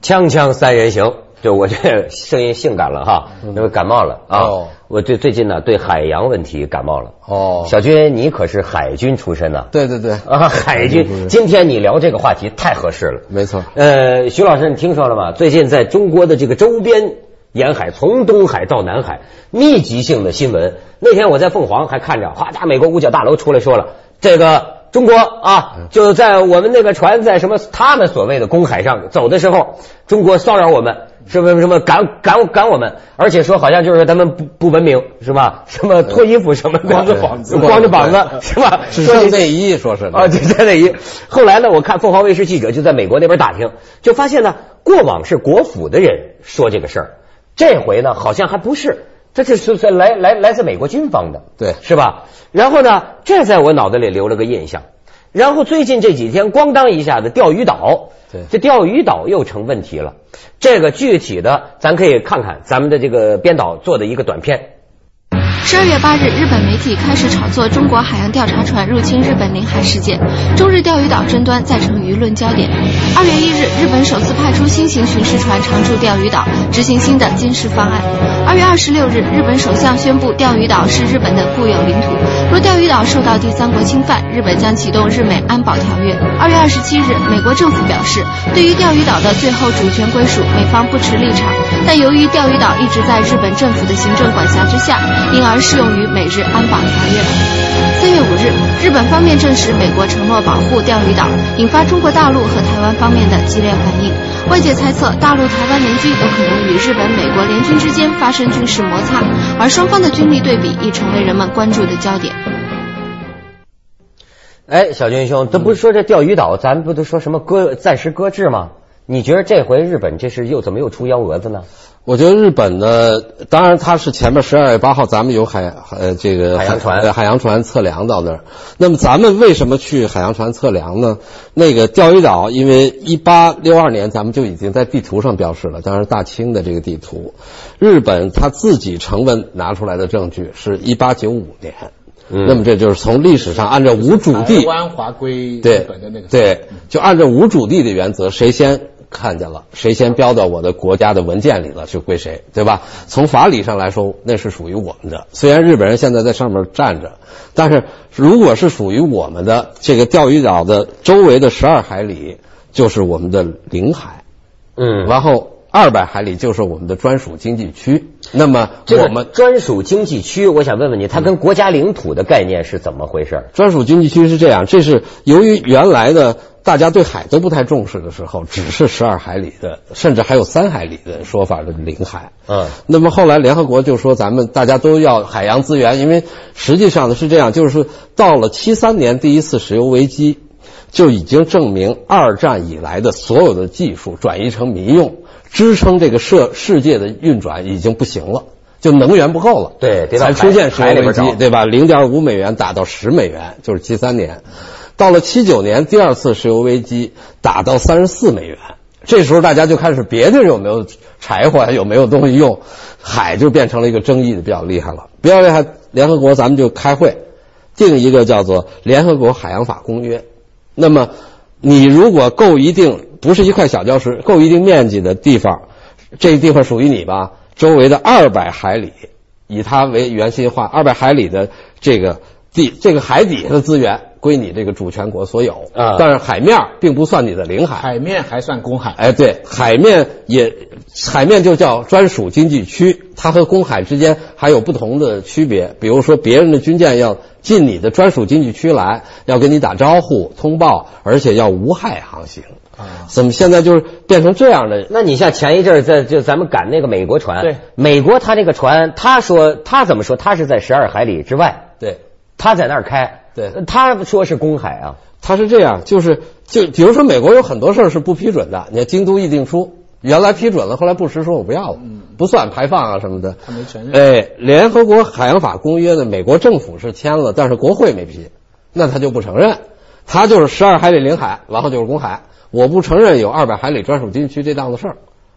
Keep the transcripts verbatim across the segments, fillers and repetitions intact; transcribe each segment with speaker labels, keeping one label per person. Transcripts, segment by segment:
Speaker 1: 锵锵三人行，就我这声音性感了哈，因为感冒了啊。哦、我最最近呢对海洋问题感冒了。哦，小军，你可是海军出身呐？
Speaker 2: 对对对
Speaker 1: 啊，海军。今天你聊这个话题太合适了。
Speaker 2: 没错。
Speaker 1: 呃，徐老师，你听说了吗？最近在中国的这个周边沿海，从东海到南海，密集性的新闻。那天我在凤凰还看着，哗家美国五角大楼出来说了，这个中国啊，就在我们那个船在什么他们所谓的公海上走的时候，中国骚扰我们，什么什么赶赶赶我们，而且说好像就是他们不不文明是吧？什么脱衣服什么的，
Speaker 2: 光着膀子，
Speaker 1: 光着膀子是吧？
Speaker 2: 只剩内衣，说是
Speaker 1: 啊，只剩内衣。后来呢，我看凤凰卫视记者就在美国那边打听，就发现呢，过往是国府的人说这个事儿，这回呢好像还不是。这这是来来来自美国军方的，
Speaker 2: 对，
Speaker 1: 是吧？然后呢，这在我脑袋里留了个印象。然后最近这几天，咣当一下子，钓鱼岛，
Speaker 2: 对，
Speaker 1: 这钓鱼岛又成问题了。这个具体的，咱可以看看咱们的这个编导做的一个短片。
Speaker 3: 十二月八日，日本媒体开始炒作中国海洋调查船入侵日本领海事件，中日钓鱼岛争端再成舆论焦点。二月一日，日本首次派出新型巡视船常驻钓鱼岛，执行新的监视方案。二月二十六日，日本首相宣布钓鱼岛是日本的固有领土，若钓鱼岛受到第三国侵犯，日本将启动日美安保条约。二月二十七日，美国政府表示，对于钓鱼岛的最后主权归属，美方不持立场，但由于钓鱼岛一直在日本政府的行政管辖之下，因而适用于美日安保条约。三月五日，日本方面证实美国承诺保护钓鱼岛，引发中国大陆和台湾方面的激烈反应。外界猜测，大陆台湾联军有可能与日本、美国联军之间发生军事摩擦，而双方的军力对比亦成为人们关注的焦点。
Speaker 1: 哎，小军兄，这不是说这钓鱼岛，咱不都说什么搁暂时搁置吗？你觉得这回日本这是又怎么又出幺蛾子呢？
Speaker 2: 我觉得日本呢，当然它是前面十二月八号咱们有海呃这个
Speaker 1: 海洋船
Speaker 2: 呃海洋船测量到那儿。那么咱们为什么去海洋船测量呢？那个钓鱼岛，因为一八六二年咱们就已经在地图上标示了，当然大清的这个地图。日本他自己成文拿出来的证据是一八九五年。嗯，那么这就是从历史上按照无主地
Speaker 4: 台湾划归日本的那个，
Speaker 2: 对，对，就按照无主地的原则，谁先看见了，谁先标到我的国家的文件里了，就归谁，对吧？从法理上来说，那是属于我们的。虽然日本人现在在上面站着，但是如果是属于我们的这个钓鱼岛的周围的十二海里，就是我们的领海。嗯，然后二百海里就是我们的专属经济区。那么我们
Speaker 1: 专属经济区，我想问问你，它跟国家领土的概念是怎么回事？
Speaker 2: 专属经济区是这样，这是由于原来的大家对海都不太重视的时候，只是十二海里的，甚至还有三海里的说法的领海。嗯，那么后来联合国就说咱们大家都要海洋资源，因为实际上呢是这样，就是到了七三年第一次石油危机，就已经证明二战以来的所有的技术转移成民用，支撑这个世世界的运转已经不行了，就能源不够了。
Speaker 1: 对，
Speaker 2: 才出现石油危机，对吧？零点五美元打到十美元，就是七三年。到了七九年，第二次石油危机打到三十四美元，这时候大家就开始别的有没有柴火，有没有东西用，海就变成了一个争议的比较厉害了。比较厉害，联合国咱们就开会定一个叫做联合国海洋法公约。那么你如果够一定，不是一块小礁石，够一定面积的地方，这个地方属于你吧，周围的二百海里，以它为圆心化，二百海里的这个地，这个海底下的资源归你这个主权国所有啊，但是海面并不算你的领海，
Speaker 4: 海面还算公海。
Speaker 2: 哎，对，海面也海面就叫专属经济区，它和公海之间还有不同的区别。比如说，别人的军舰要进你的专属经济区来，要跟你打招呼、通报，而且要无害航行。啊，怎么现在就是变成这样的？
Speaker 1: 那你像前一阵儿在就咱们赶那个美国船，
Speaker 2: 对，
Speaker 1: 美国他这个船，他说他怎么说？他是在十二海里之外，
Speaker 2: 对，
Speaker 1: 他在那儿开。
Speaker 2: 对，
Speaker 1: 他说是公海啊，
Speaker 2: 他是这样，就是就比如说美国有很多事儿是不批准的，你看京都议定书原来批准了，后来布什说我不要了，嗯，不算排放啊什么的，
Speaker 4: 他没承认。
Speaker 2: 哎，联合国海洋法公约呢，美国政府是签了，但是国会没批，那他就不承认，他就是十二海里领海，然后就是公海，我不承认有二百海里专属经济区这档子事儿。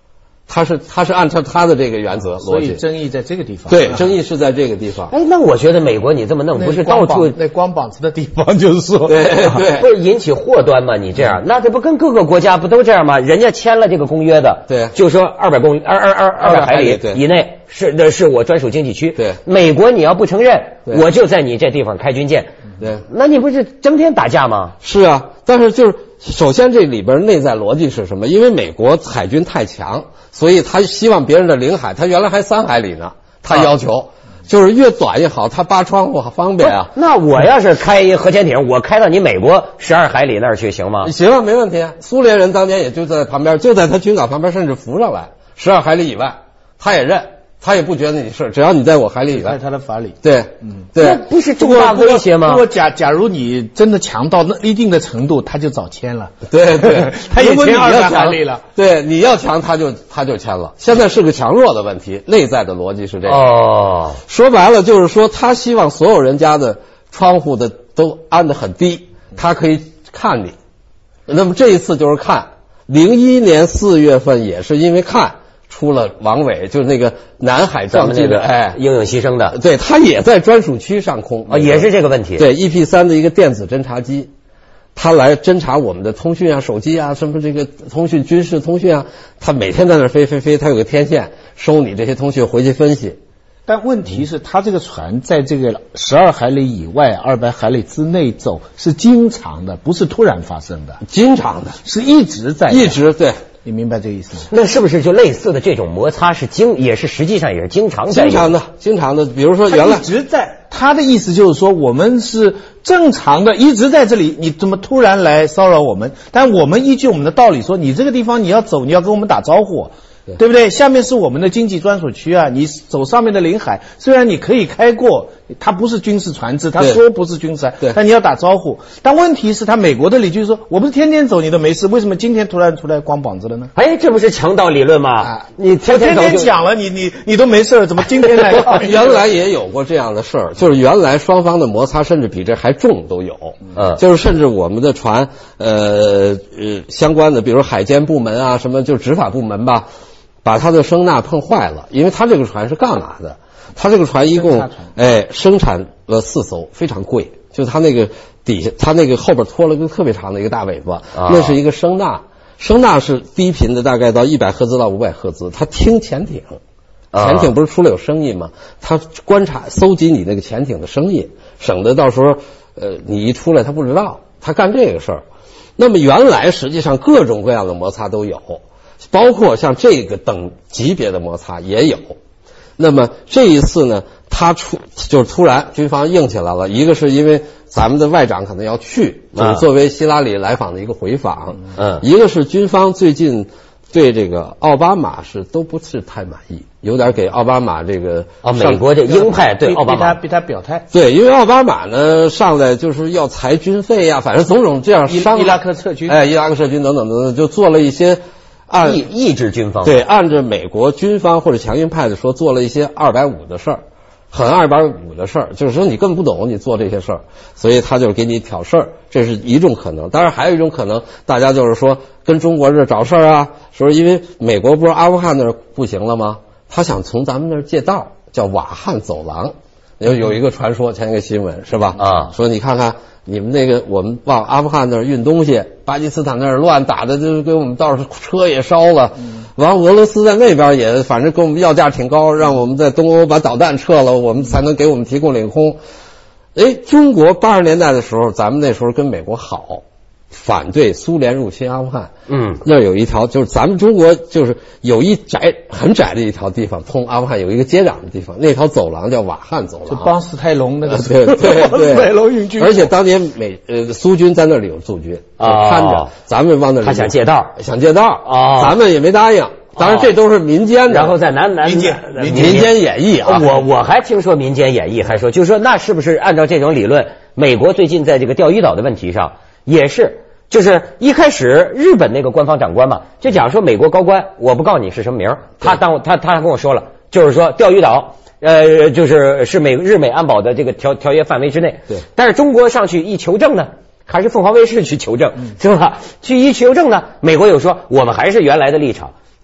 Speaker 2: 他是他是按照他的这个原则逻辑，
Speaker 4: 所以争议在这个地方。
Speaker 2: 对，争议是在这个地方。
Speaker 1: 哎，那我觉得美国你这么弄，不是到处
Speaker 4: 那光膀子的地方，就是说，
Speaker 2: 对对，
Speaker 1: 不是引起祸端吗？你这样，那这不跟各个国家不都这样吗？人家签了这个公约的，
Speaker 2: 对，
Speaker 1: 就说二百公二二二二百海里以内是的是我专属经济区。
Speaker 2: 对，
Speaker 1: 美国你要不承认，我就在你这地方开军舰。
Speaker 2: 对，
Speaker 1: 那你不是整天打架吗？
Speaker 2: 是啊，但是就是首先这里边内在逻辑是什么？因为美国海军太强，所以他希望别人的领海，他原来还三海里呢，他要求、啊、就是越短越好，他扒窗户好方便啊。
Speaker 1: 那我要是开一核潜艇，我开到你美国十二海里那儿去行吗？
Speaker 2: 行啊，没问题。苏联人当年也就在旁边，就在他军港旁边，甚至浮上来十二海里以外，他也认。他也不觉得你是，只要你在我海里以外，
Speaker 4: 在他的法理。
Speaker 2: 对，
Speaker 4: 嗯，
Speaker 2: 对，
Speaker 1: 那不是重大威胁吗？
Speaker 4: 如果假假如你真的强到那一定的程度，他就早签了。
Speaker 2: 对对，
Speaker 4: 他也签二百海里了。
Speaker 2: 对，你要强，他就他就签了。现在是个强弱的问题，内在的逻辑是这样。
Speaker 1: 哦，
Speaker 2: 说白了就是说，他希望所有人家的窗户的都安得很低，他可以看你。那么这一次就是看，零一年四月份也是因为看。出了王伟，就是那个南海撞击的，哎，
Speaker 1: 英勇牺牲的，
Speaker 2: 对，他也在专属区上空
Speaker 1: 啊，也是这个问题。
Speaker 2: 对 ，E P 三 的一个电子侦察机，他来侦察我们的通讯啊、手机啊，什么这个通讯、军事通讯啊，他每天在那飞飞飞，他有个天线收你这些通讯回去分析。
Speaker 4: 但问题是，他这个船在这个十二海里以外、二百海里之内走是经常的，不是突然发生的，
Speaker 2: 经常的，
Speaker 4: 是一直在，
Speaker 2: 一直对。
Speaker 4: 你明白这个意思吗？
Speaker 1: 那是不是就类似的这种摩擦是经也是实际上也是经常在
Speaker 2: 经常的经常的，比如说原来
Speaker 4: 一直在，他的意思就是说我们是正常的一直在这里，你怎么突然来骚扰我们？但我们依据我们的道理说，你这个地方你要走，你要跟我们打招呼。对, 对不对？下面是我们的经济专属区啊！你走上面的领海，虽然你可以开过，它不是军事船只，他说不是军事，但你要打招呼。但问题是，他美国的理据是说，我不是天天走你都没事，为什么今天突然出来光膀子了呢？
Speaker 1: 哎，这不是强盗理论吗？啊、你天天
Speaker 4: 天天讲了，你你你都没事，怎么今天来？
Speaker 2: 原来也有过这样的事儿，就是原来双方的摩擦甚至比这还重都有。
Speaker 1: 嗯，
Speaker 2: 就是甚至我们的船，呃呃相关的，比如海监部门啊，什么就执法部门吧。把他的声呐碰坏了，因为他这个船是干嘛的？他这个船一共哎生产了四艘，非常贵。就他那个底下，他那个后边拖了个特别长的一个大尾巴，啊、那是一个声呐。声呐是低频的，大概到一百赫兹到五百赫兹。他听潜艇，潜艇不是出来有声音吗？他观察搜集你那个潜艇的声音，省得到时候呃你一出来他不知道。他干这个事儿。那么原来实际上各种各样的摩擦都有。包括像这个等级别的摩擦也有，那么这一次呢，他出就是突然军方硬起来了，一个是因为咱们的外长可能要去，就是作为希拉里来访的一个回访，
Speaker 1: 嗯，
Speaker 2: 一个是军方最近对这个奥巴马是都不是太满意，有点给奥巴马这个
Speaker 1: 啊，美国这鹰派对奥巴马
Speaker 4: 逼他表态，
Speaker 2: 对，因为奥巴马呢上来就是要裁军费呀、啊，反正种种这样伤
Speaker 4: 伊拉克撤军，
Speaker 2: 哎，伊拉克撤军等等等等，就做了一些。按
Speaker 1: 抑抑制军方
Speaker 2: 对，按照美国军方或者强硬派的说，做了一些二百五的事儿，很二百五的事儿，就是说你根本不懂，你做这些事儿，所以他就给你挑事儿，这是一种可能。当然还有一种可能，大家就是说跟中国这找事儿啊，说因为美国不是阿富汗那儿不行了吗？他想从咱们那儿借道，叫瓦罕走廊，有有一个传说，前一个新闻是吧？
Speaker 1: 啊，
Speaker 2: 说你看看。你们那个，我们往阿富汗那儿运东西，巴基斯坦那儿乱打的，就给我们倒是车也烧了。完、嗯，俄罗斯在那边也反正跟我们要价挺高，让我们在东欧把导弹撤了，我们才能给我们提供领空。哎，中国八十年代的时候，咱们那时候跟美国好，反对苏联入侵阿富汗。
Speaker 1: 嗯，
Speaker 2: 那有一条就是咱们中国就是有一窄很窄的一条地方通阿富汗有一个接壤的地方，那条走廊叫瓦罕走廊，
Speaker 4: 就帮史泰龙那个
Speaker 2: 对对对，
Speaker 4: 史泰龙运军，
Speaker 2: 而且当年美呃苏军在那里有驻军，
Speaker 1: 啊，
Speaker 2: 看着咱们往那里，
Speaker 1: 他想借道，
Speaker 2: 想借道
Speaker 1: 啊，
Speaker 2: 咱们也没答应。当然这都是民间的，
Speaker 1: 然后在南南
Speaker 4: 民间
Speaker 2: 民间演绎啊。
Speaker 1: 我我还听说民间演绎还说，就是说那是不是按照这种理论，美国最近在这个钓鱼岛的问题上也是。就是一开始日本那个官方长官嘛，就讲说美国高官，我不告诉你是什么名，他当他他跟我说了，就是说钓鱼岛，呃，就是是美日美安保的这个条条约范围之内。
Speaker 2: 对，
Speaker 1: 但是中国上去一求证呢，还是凤凰卫视去求证，
Speaker 2: 嗯、
Speaker 1: 是吧？去一求证呢，美国又说我们还是原来的立场，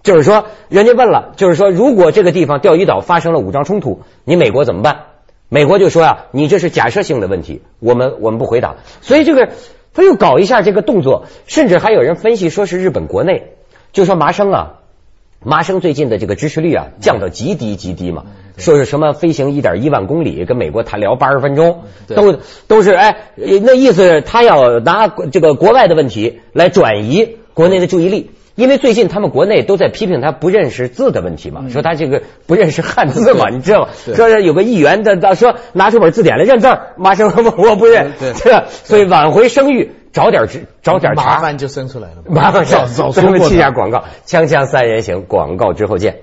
Speaker 1: 就是说，人家问了，就是说，如果这个地方钓鱼岛发生了武装冲突，你美国怎么办？美国就说啊，你这是假设性的问题，我们我们不回答。所以这个他又搞一下这个动作，甚至还有人分析说是日本国内，就说麻生啊。麻生最近的这个支持率啊降到极低极低嘛，说是什么飞行一点一万公里跟美国谈聊八十分钟，都都是哎，那意思他要拿这个国外的问题来转移国内的注意力，因为最近他们国内都在批评他不认识字的问题嘛，说他这个不认识汉字嘛，你知道吗？说是有个议员的说拿出本字典来认字儿，麻生说我不认，对，所以挽回声誉。找点找点
Speaker 4: 麻烦就生出来了，
Speaker 1: 麻烦
Speaker 4: 早早说
Speaker 1: 过。记下广告，锵锵三人行，广告之后见。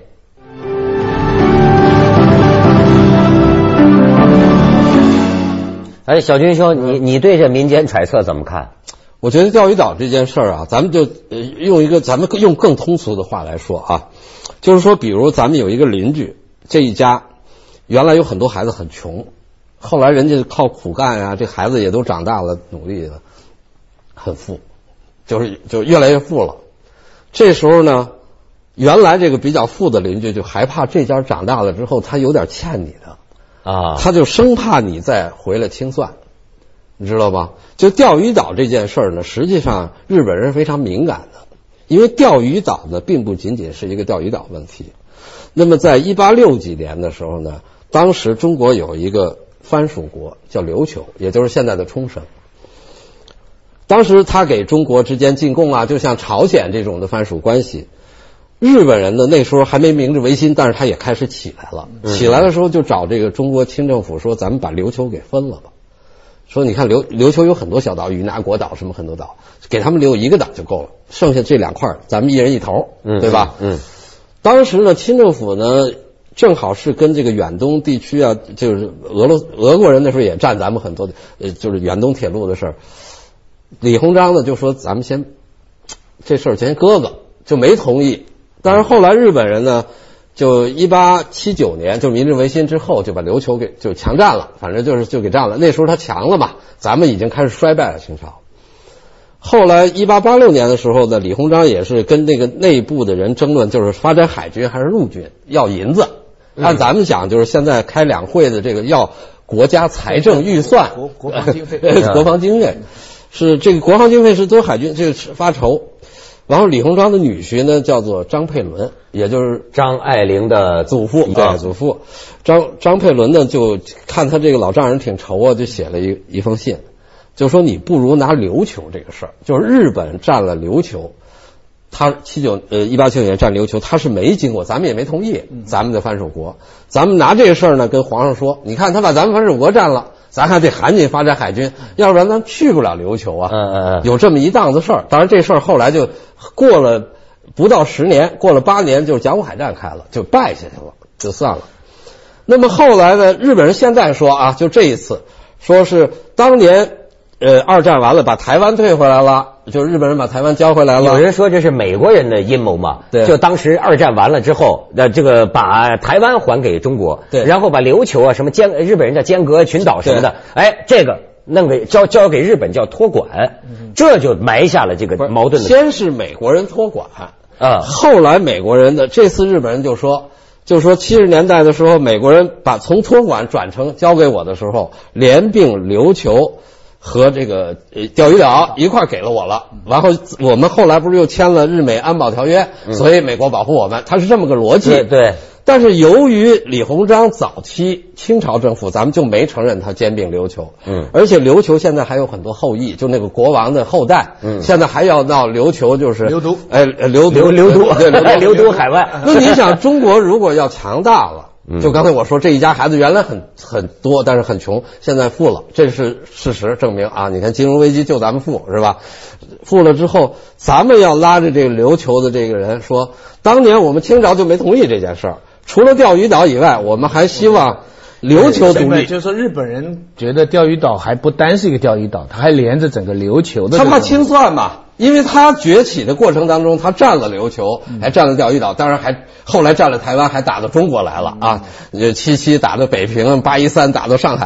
Speaker 1: 哎，小军兄，你你对这民间揣测怎么看？
Speaker 2: 我觉得钓鱼岛这件事儿啊，咱们就呃用一个咱们用更通俗的话来说啊，就是说，比如咱们有一个邻居，这一家原来有很多孩子很穷，后来人家靠苦干啊，这孩子也都长大了，努力了。很富，就是就越来越富了。这时候呢，原来这个比较富的邻居就害怕这家长大了之后他有点欠你的啊，他就生怕你再回来清算，你知道吧？就钓鱼岛这件事儿呢，实际上日本人非常敏感的，因为钓鱼岛呢并不仅仅是一个钓鱼岛问题。那么在一八六几年的时候呢，当时中国有一个藩属国叫琉球，也就是现在的冲绳。当时他给中国之间进贡啊，就像朝鲜这种的藩属关系，日本人呢那时候还没明治维新，但是他也开始起来了。嗯、起来的时候就找这个中国清政府说，咱们把琉球给分了吧。说你看琉琉球有很多小岛，与那国岛什么很多岛，给他们留一个岛就够了，剩下这两块咱们一人一头，嗯、对吧？嗯。当时呢，清政府呢正好是跟这个远东地区啊，就是俄罗俄国人那时候也占咱们很多的，呃，就是远东铁路的事儿。李鸿章呢就说咱们先这事儿先搁搁，就没同意。但是后来日本人呢，就一八七九年就明治维新之后就把琉球给就强占了，反正就是就给占了。那时候他强了嘛，咱们已经开始衰败了清朝。后来一八八六年的时候呢，李鸿章也是跟那个内部的人争论，就是发展海军还是陆军，要银子。按咱们讲，就是现在开两会的这个要国家财政预算，
Speaker 4: 国国防经费，
Speaker 2: 国防经费。是这个国防经费是都海军这个发愁，然后李鸿章的女婿呢叫做张佩纶，也就是
Speaker 1: 张爱玲的
Speaker 2: 祖父，对、啊、祖父张张佩纶呢就看他这个老丈人挺愁啊，就写了一一封信，就说你不如拿琉球这个事儿，就是日本占了琉球，他七九呃一八七九年占琉球，他是没经过，咱们也没同意，咱们的藩属国，咱们拿这个事儿呢跟皇上说，你看他把咱们藩属国占了。咱还得赶紧发展海军，要不然咱去不了琉球啊。嗯嗯嗯，有这么一档子事儿。当然这事儿后来就过了不到十年，过了八年，就是甲午海战开了，就败下去了，就算了。那么后来呢，日本人现在说啊，就这一次，说是当年呃二战完了，把台湾退回来了。就是日本人把台湾交回来了，
Speaker 1: 有人说这是美国人的阴谋嘛？对，就当时二战完了之后，呃，这个把台湾还给中国，对，然后把琉球啊什么间日本人叫间隔群岛什么的，哎，这个弄给交交给日本叫托管，嗯、这就埋下了这个矛盾的。
Speaker 2: 先是美国人托管啊，后来美国人的这次日本人就说，就说七十年代的时候，美国人把从托管转成交给我的时候，连并琉球。和这个呃钓鱼岛一块给了我了，然后我们后来不是又签了日美安保条约，嗯、所以美国保护我们，它是这么个逻辑。
Speaker 1: 对对。
Speaker 2: 但是由于李鸿章早期清朝政府，咱们就没承认他兼并琉球。嗯。而且琉球现在还有很多后裔，就那个国王的后代，嗯，现在还要闹琉球，就是
Speaker 4: 流都，
Speaker 2: 哎，流
Speaker 1: 流流都，对，流都海外。
Speaker 2: 那你想，中国如果要强大了？就刚才我说这一家孩子原来很很多，但是很穷，现在富了，这是事实证明啊！你看金融危机就咱们富是吧？富了之后，咱们要拉着这个琉球的这个人说，当年我们清朝就没同意这件事儿，除了钓鱼岛以外，我们还希望琉球独立。
Speaker 4: 就是说日本人觉得钓鱼岛还不单是一个钓鱼岛，它还连着整个琉球的。
Speaker 2: 他怕清算嘛？因为他崛起的过程当中，他占了琉球，还占了钓鱼岛，当然还后来占了台湾，还打到中国来了啊！七七打到北平，八一三打到上海，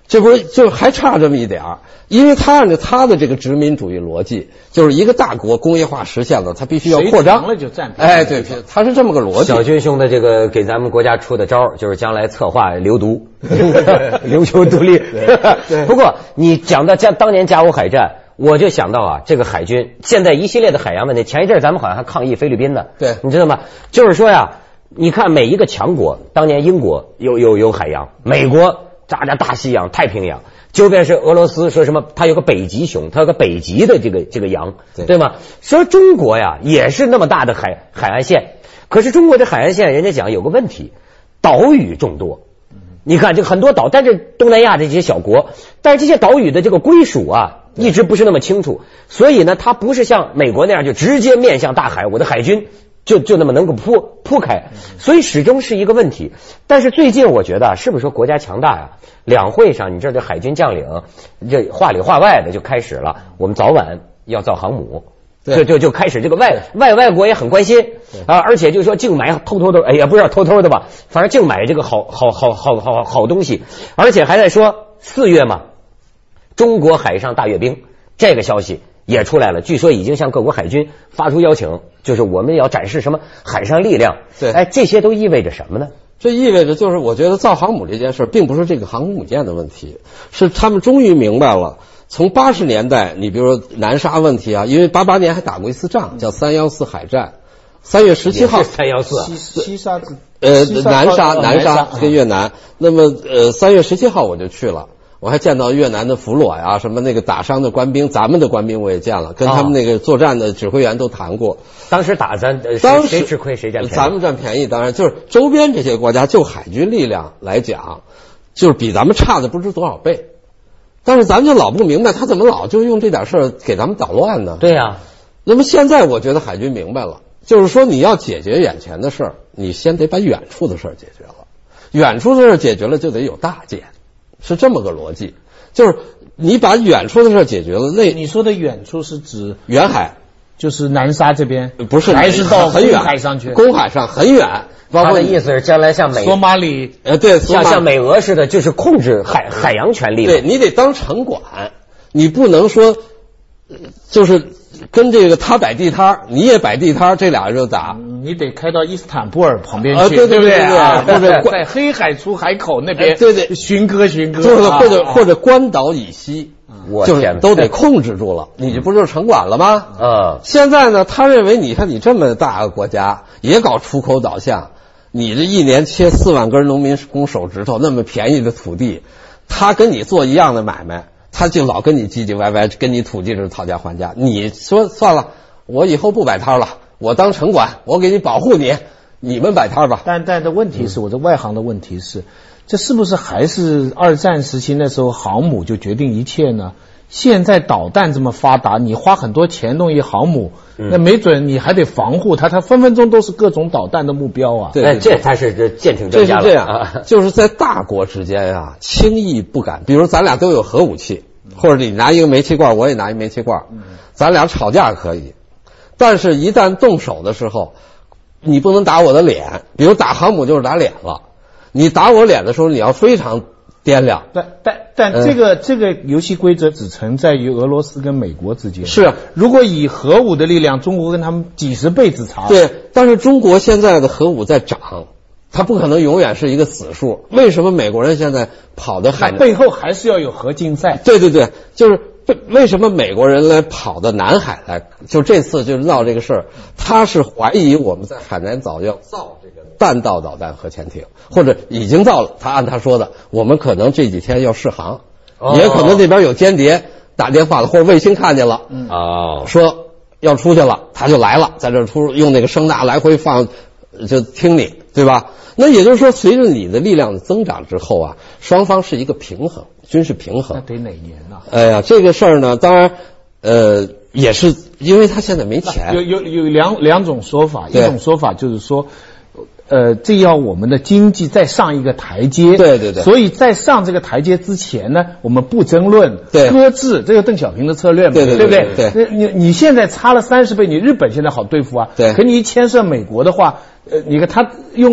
Speaker 2: 这不是就还差这么一点儿，因为他按照他的这个殖民主义逻辑，就是一个大国工业化实现了，他必须要扩张
Speaker 4: 了就占便宜。
Speaker 2: 哎，对，他是这么个逻辑。
Speaker 1: 小军兄的这个给咱们国家出的招儿，就是将来策划流独，琉球独立。对。不过你讲到当当年甲午海战，我就想到啊，这个海军现在一系列的海洋问题，前一阵咱们好像还抗议菲律宾呢。
Speaker 2: 对，
Speaker 1: 你知道吗？就是说呀，你看每一个强国，当年英国有有有海洋，美国扎着大西洋、太平洋，就便是俄罗斯说什么，它有个北极熊，它有个北极的这个这个洋，对对吗？说中国呀也是那么大的海海岸线，可是中国这海岸线人家讲有个问题，岛屿众多。你看这个很多岛，但是东南亚这些小国，但是这些岛屿的这个归属啊，一直不是那么清楚，所以呢，它不是像美国那样就直接面向大海，我的海军就就那么能够铺铺开，所以始终是一个问题。但是最近我觉得，是不是说国家强大呀？两会上，你这这海军将领这话里话外的就开始了，我们早晚要造航母。就就就开始这个外外外国也很关心啊，而且就说净买偷偷的，哎呀，不是偷偷的吧，反正净买这个好好好好好好东西，而且还在说四月嘛，中国海上大阅兵这个消息也出来了，据说已经向各国海军发出邀请，就是我们要展示什么海上力量。
Speaker 2: 对，
Speaker 1: 哎，这些都意味着什么呢？
Speaker 2: 这意味着就是我觉得造航母这件事并不是这个航空母舰的问题，是他们终于明白了。从八十年代，你比如说南沙问题啊，因为八八年还打过一次仗，叫三幺四海战。三月十七号，
Speaker 1: 三幺四，
Speaker 4: 西沙，
Speaker 2: 呃，南沙，南沙跟越南。那么，呃，三月十七号我就去了，我还见到越南的俘虏呀，什么那个打伤的官兵，咱们的官兵我也见了，跟他们那个作战的指挥员都谈过。
Speaker 1: 当时打咱，呃、
Speaker 2: 当时
Speaker 1: 谁吃亏谁占便宜？
Speaker 2: 咱们占便宜，当然就是周边这些国家就海军力量来讲，就是比咱们差的不知多少倍。但是咱们就老不明白，他怎么老就用这点事儿给咱们捣乱呢？
Speaker 1: 对呀、啊。
Speaker 2: 那么现在我觉得海军明白了，就是说你要解决眼前的事儿，你先得把远处的事儿解决了。远处的事儿解决了，就得有大舰，是这么个逻辑。就是你把远处的事儿解决了，那
Speaker 4: 你说的远处是指
Speaker 2: 远海，
Speaker 4: 就是南沙这边，
Speaker 2: 不是
Speaker 4: 还是到
Speaker 2: 很远
Speaker 4: 海上去？
Speaker 2: 公海上很远。
Speaker 1: 他的意思是将来像美
Speaker 4: 索马里，
Speaker 2: 呃，对，
Speaker 1: 像像美俄似的，就是控制海海洋权利。
Speaker 2: 对，你得当城管，你不能说就是跟这个他摆地摊，你也摆地摊，这俩人就打。
Speaker 4: 你得开到伊斯坦布尔旁边去，
Speaker 2: 啊、对对对对，
Speaker 4: 啊、
Speaker 2: 或者
Speaker 4: 在黑海出海口那边，
Speaker 2: 对对，
Speaker 4: 巡歌巡歌，
Speaker 2: 就是或者、啊、或者关岛以西。
Speaker 1: 我
Speaker 2: 就是都得控制住了，你这不就是城管了吗？
Speaker 1: 嗯，
Speaker 2: 现在呢，他认为你看你这么大个国家也搞出口导向，你这一年切四万根农民工手指头，那么便宜的土地，他跟你做一样的买卖，他就老跟你唧唧歪歪，跟你土地这讨价还价。你说算了，我以后不摆摊了，我当城管，我给你保护你，你们摆摊吧。
Speaker 4: 但但的问题是，我这外行的问题是。这是不是还是二战时期那时候航母就决定一切呢？现在导弹这么发达，你花很多钱弄一航母，嗯、那没准你还得防护它，它分分钟都是各种导弹的目标啊。
Speaker 2: 对, 对,
Speaker 1: 对，这才是这舰艇专家了。
Speaker 2: 这是这样，啊、就是在大国之间啊，轻易不敢。比如咱俩都有核武器，或者你拿一个煤气罐，我也拿一煤气罐，嗯、咱俩吵架可以，但是一旦动手的时候，你不能打我的脸。比如打航母就是打脸了。你打我脸的时候，你要非常掂量。
Speaker 4: 但但但这个、嗯、这个游戏规则只存在于俄罗斯跟美国之间。
Speaker 2: 是，
Speaker 4: 如果以核武的力量，中国跟他们几十倍之差。
Speaker 2: 对，但是中国现在的核武在涨，它不可能永远是一个死数。为什么美国人现在跑的海南
Speaker 4: 背后还是要有核竞赛？
Speaker 2: 对对对，就是为什么美国人来跑到南海来？就这次就闹这个事儿，他是怀疑我们在海南岛要造这个弹道导弹核潜艇，或者已经造了。他按他说的，我们可能这几天要试航，哦、也可能这边有间谍打电话了，或者卫星看见了，
Speaker 1: 嗯、哦，
Speaker 2: 说要出去了，他就来了，在这出用那个声呐来回放，就听你，对吧？那也就是说，随着你的力量的增长之后啊，双方是一个平衡，军事平衡。
Speaker 4: 那得哪年呢、啊？
Speaker 2: 哎呀，这个事儿呢，当然，呃，也是因为他现在没钱。
Speaker 4: 有有有两两种说法，一种说法就是说，呃，这要我们的经济再上一个台阶。
Speaker 2: 对对对。
Speaker 4: 所以在上这个台阶之前呢，我们不争论，
Speaker 2: 对，
Speaker 4: 搁置，这个邓小平的策略嘛，
Speaker 2: 对对
Speaker 4: 对不
Speaker 2: 对对
Speaker 4: 对？你你现在差了三十倍，你日本现在好对付啊，
Speaker 2: 对。
Speaker 4: 可你一牵涉美国的话。呃，你看他用个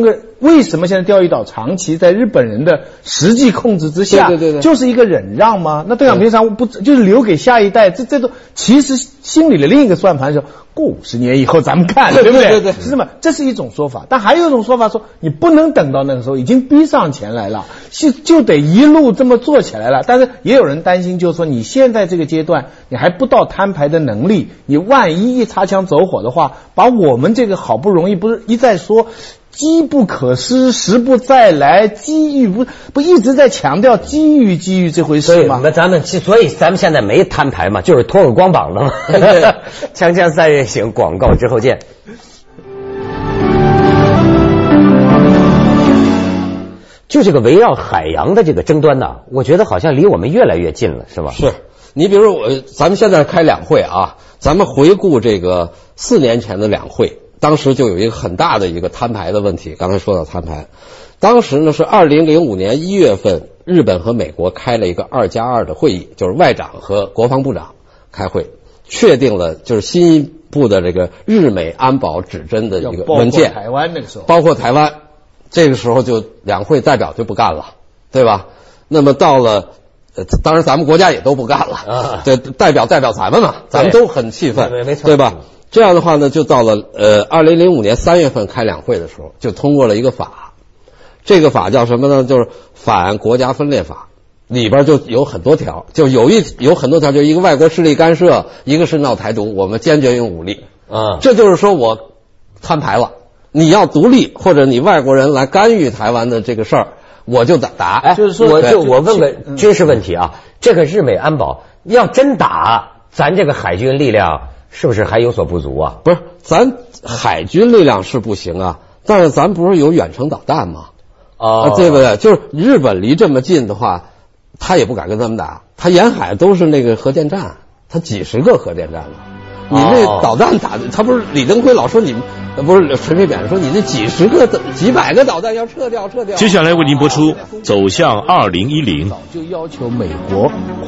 Speaker 4: 为什么现在钓鱼岛长期在日本人的实际控制之下，
Speaker 2: 对对对对，
Speaker 4: 就是一个忍让吗？那邓小平常不就是留给下一代？这这都其实心里的另一个算盘是过五十年以后咱们看，对不对？
Speaker 2: 对对对，
Speaker 4: 是吗？这是一种说法，但还有一种说法说，你不能等到那个时候，已经逼上前来了，就就得一路这么做起来了。但是也有人担心，就是说你现在这个阶段，你还不到摊牌的能力，你万一一擦枪走火的话，把我们这个好不容易不是一再说机不可失，时不再来，机遇不不一直在强调机遇机遇这回事吗？
Speaker 1: 那咱们所以咱们现在没摊牌嘛，就是脱个光膀了嘛。锵锵三人行，广告之后见。就这个围绕海洋的这个争端呢，我觉得好像离我们越来越近了，是吧？
Speaker 2: 是。你比如我，咱们现在开两会啊，咱们回顾这个四年前的两会，当时就有一个很大的一个摊牌的问题。刚才说到摊牌，当时呢是二零零五年一月份，日本和美国开了一个二加二的会议，就是外长和国防部长开会，确定了就是新一步的这个日美安保指针的一个文件，
Speaker 4: 包括台湾那个时候，
Speaker 2: 包括台湾，这个时候就两会代表就不干了，对吧？那么到了。呃，当然咱们国家也都不干了啊，对，代表代表咱们嘛，咱们都很气愤，
Speaker 1: 对，没错，
Speaker 2: 对吧？这样的话呢，就到了呃二零零五年三月份开两会的时候，就通过了一个法，这个法叫什么呢？就是反国家分裂法，里边就有很多条，就有一有很多条，就一个外国势力干涉，一个是闹台独，我们坚决用武力啊，这就是说我摊牌了，你要独立或者你外国人来干预台湾的这个事儿。我就打打，
Speaker 1: 哎，就是说，我就我问个军事问题啊，这个日美安保要真打，咱这个海军力量是不是还有所不足啊？
Speaker 2: 不是，咱海军力量是不行啊，但是咱不是有远程导弹吗？
Speaker 1: 哦，
Speaker 2: 对不对？就是日本离这么近的话，他也不敢跟咱们打，他沿海都是那个核电站，他几十个核电站了。你那导弹打的，他不是李登辉老说你们，不是陈水扁说你那几十个、几百个导弹要撤掉，撤掉。
Speaker 5: 接下来为您播出《走向二零一零》。
Speaker 4: 就要求美国。